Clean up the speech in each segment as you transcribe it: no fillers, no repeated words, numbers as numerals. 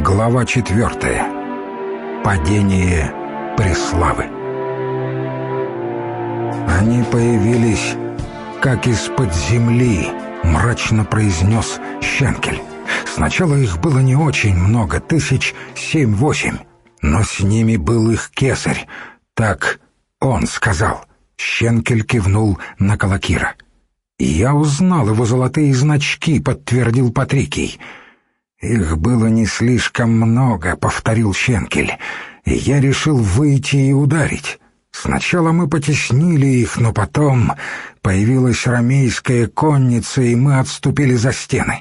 Глава 4. Падение Преславы. «Они появились, как из-под земли», — мрачно произнес Щенкель. «Сначала их было не очень много, 7-8, но с ними был их кесарь. Так он сказал». Щенкель кивнул на Калакира. «Я узнал его золотые значки», — подтвердил Патрикий. «Их было не слишком много», — повторил Щенкель, — «и я решил выйти и ударить. Сначала мы потеснили их, но потом появилась ромейская конница, и мы отступили за стены.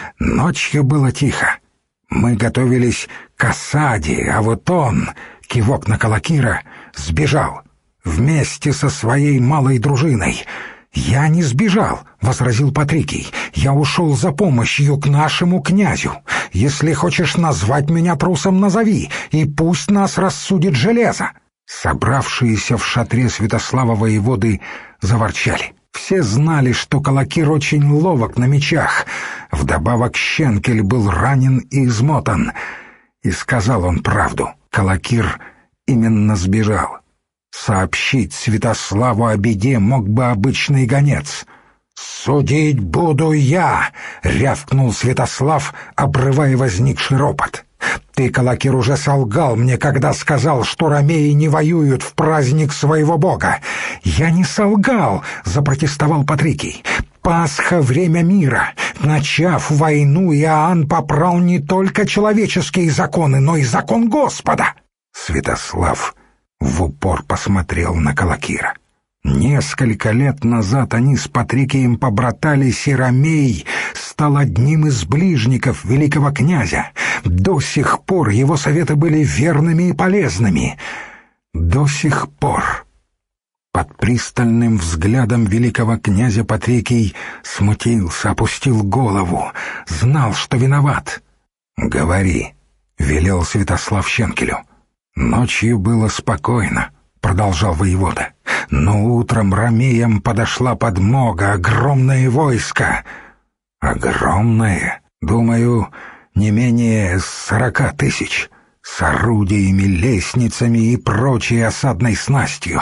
Ночью было тихо. Мы готовились к осаде, а вот он, кивок на Калакира, сбежал вместе со своей малой дружиной». «Я не сбежал», — возразил Патрикий. «Я ушел за помощью к нашему князю. Если хочешь назвать меня трусом, назови, и пусть нас рассудит железо». Собравшиеся в шатре Святослава воеводы заворчали. Все знали, что Калакир очень ловок на мечах. Вдобавок Щенкель был ранен и измотан. И сказал он правду. Калакир именно сбежал. Сообщить Святославу о беде мог бы обычный гонец. «Судить буду я!» — рявкнул Святослав, обрывая возникший ропот. «Ты, Калакир, уже солгал мне, когда сказал, что ромеи не воюют в праздник своего бога». «Я не солгал!» — запротестовал Патрикий. «Пасха — время мира. Начав войну, Иоанн попрал не только человеческие законы, но и закон Господа». Святослав в упор посмотрел на Калакира. Несколько лет назад они с Патрикием побратались, и ромей стал одним из ближников великого князя. До сих пор его советы были верными и полезными. До сих пор. Под пристальным взглядом великого князя Патрикий смутился, опустил голову, знал, что виноват. «Говори», — велел Святослав Щенкелю. «Ночью было спокойно», — продолжал воевода. «Но утром ромеям подошла подмога, огромное войско». «Огромное? Думаю, не менее 40 000, с орудиями, лестницами и прочей осадной снастью.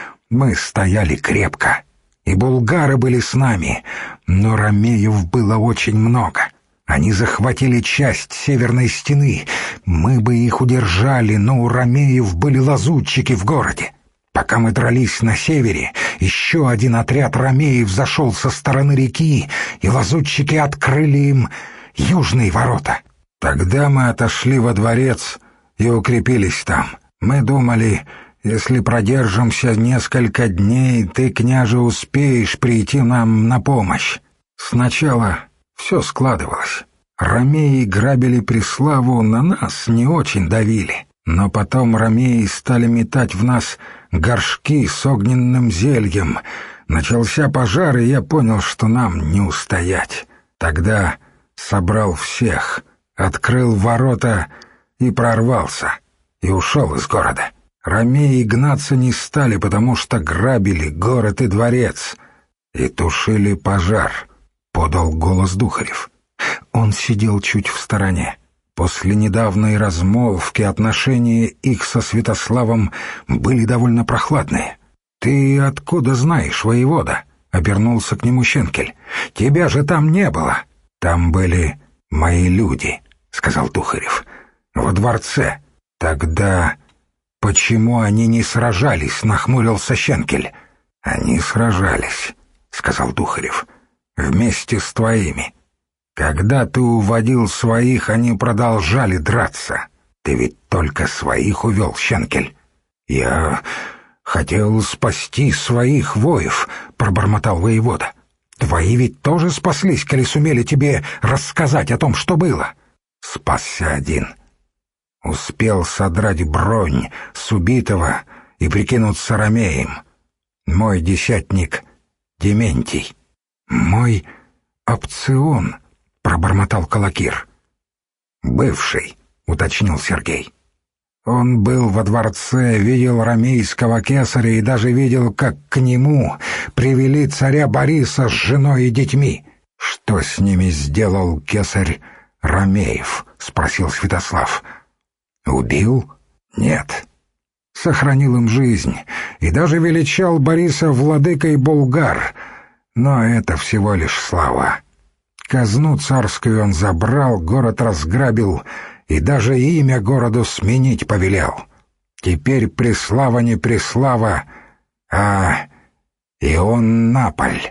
Мы стояли крепко, и булгары были с нами, но ромеев было очень много». Они захватили часть северной стены. Мы бы их удержали, но у ромеев были лазутчики в городе. Пока мы дрались на севере, еще один отряд ромеев зашел со стороны реки, и лазутчики открыли им южные ворота. Тогда мы отошли во дворец и укрепились там. Мы думали, если продержимся несколько дней, ты, княже, успеешь прийти нам на помощь. Сначала все складывалось. Ромеи грабили Преславу, на нас не очень давили. Но потом ромеи стали метать в нас горшки с огненным зельем. Начался пожар, и я понял, что нам не устоять. Тогда собрал всех, открыл ворота и прорвался, и ушел из города. Ромеи гнаться не стали, потому что грабили город и дворец и тушили пожар. Подал голос Духарев. Он сидел чуть в стороне. После недавней размолвки отношения их со Святославом были довольно прохладные. «Ты откуда знаешь, воевода?» — обернулся к нему Щенкель. «Тебя же там не было». «Там были мои люди», — сказал Духарев. «Во дворце». «Тогда почему они не сражались?» — нахмурился Щенкель. «Они сражались», — сказал Духарев. «Вместе с твоими. Когда ты уводил своих, они продолжали драться. Ты ведь только своих увел, Щенкель». «Я хотел спасти своих воев», — пробормотал воевода. «Твои ведь тоже спаслись, коли сумели тебе рассказать о том, что было». «Спасся один. Успел содрать бронь с убитого и прикинуться ромеем. Мой десятник Дементий». «Мой опцион», — пробормотал Калакир. «Бывший», — уточнил Сергей. «Он был во дворце, видел ромейского кесаря и даже видел, как к нему привели царя Бориса с женой и детьми. Что с ними сделал кесарь, Ромеев?» — спросил Святослав. «Убил? Нет. Сохранил им жизнь и даже величал Бориса владыкой Булгар. Но это всего лишь слова. Казну царскую он забрал, город разграбил и даже имя городу сменить повелел. Теперь Преслава не Преслава, а Ионнаполь.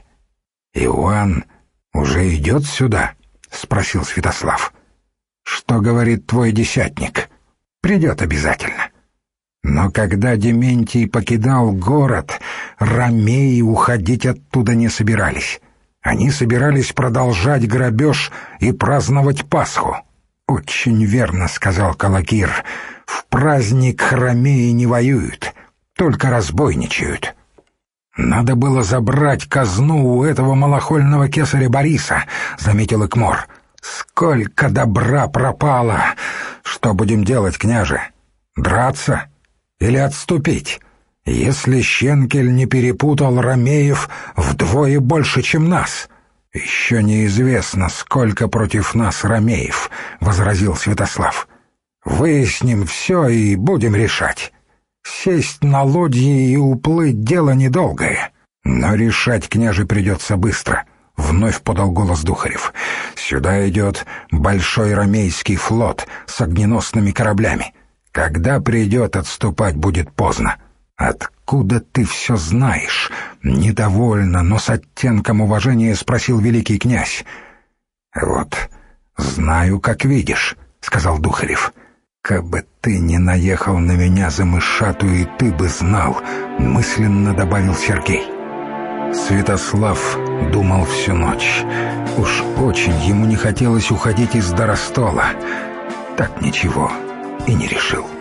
Иоанн уже идет сюда?» — спросил Святослав. «Что говорит твой десятник? Придет обязательно». Но когда Дементий покидал город, ромеи уходить оттуда не собирались. Они собирались продолжать грабеж и праздновать Пасху. «Очень верно», — сказал Калакир. «В праздник ромеи не воюют, только разбойничают». «Надо было забрать казну у этого малохольного кесаря Бориса», — заметил Икмор. «Сколько добра пропало! Что будем делать, княже? Драться или отступить? Если Щенкель не перепутал ромеев вдвое больше, чем нас». «Еще неизвестно, сколько против нас ромеев», — возразил Святослав. «Выясним все и будем решать. Сесть на лодье и уплыть — дело недолгое. Но решать, княже, придется быстро», — вновь подал голос Духарев. «Сюда идет большой ромейский флот с огненосными кораблями. Когда придет, отступать будет поздно». «Откуда ты все знаешь?» — недовольно, но с оттенком уважения спросил великий князь. «Вот, знаю, как видишь», — сказал Духарев. «Кабы ты не наехал на меня за мышатую, и ты бы знал», — мысленно добавил Сергей. Святослав думал всю ночь. Уж очень ему не хотелось уходить из Доростола. Так ничего и не решил.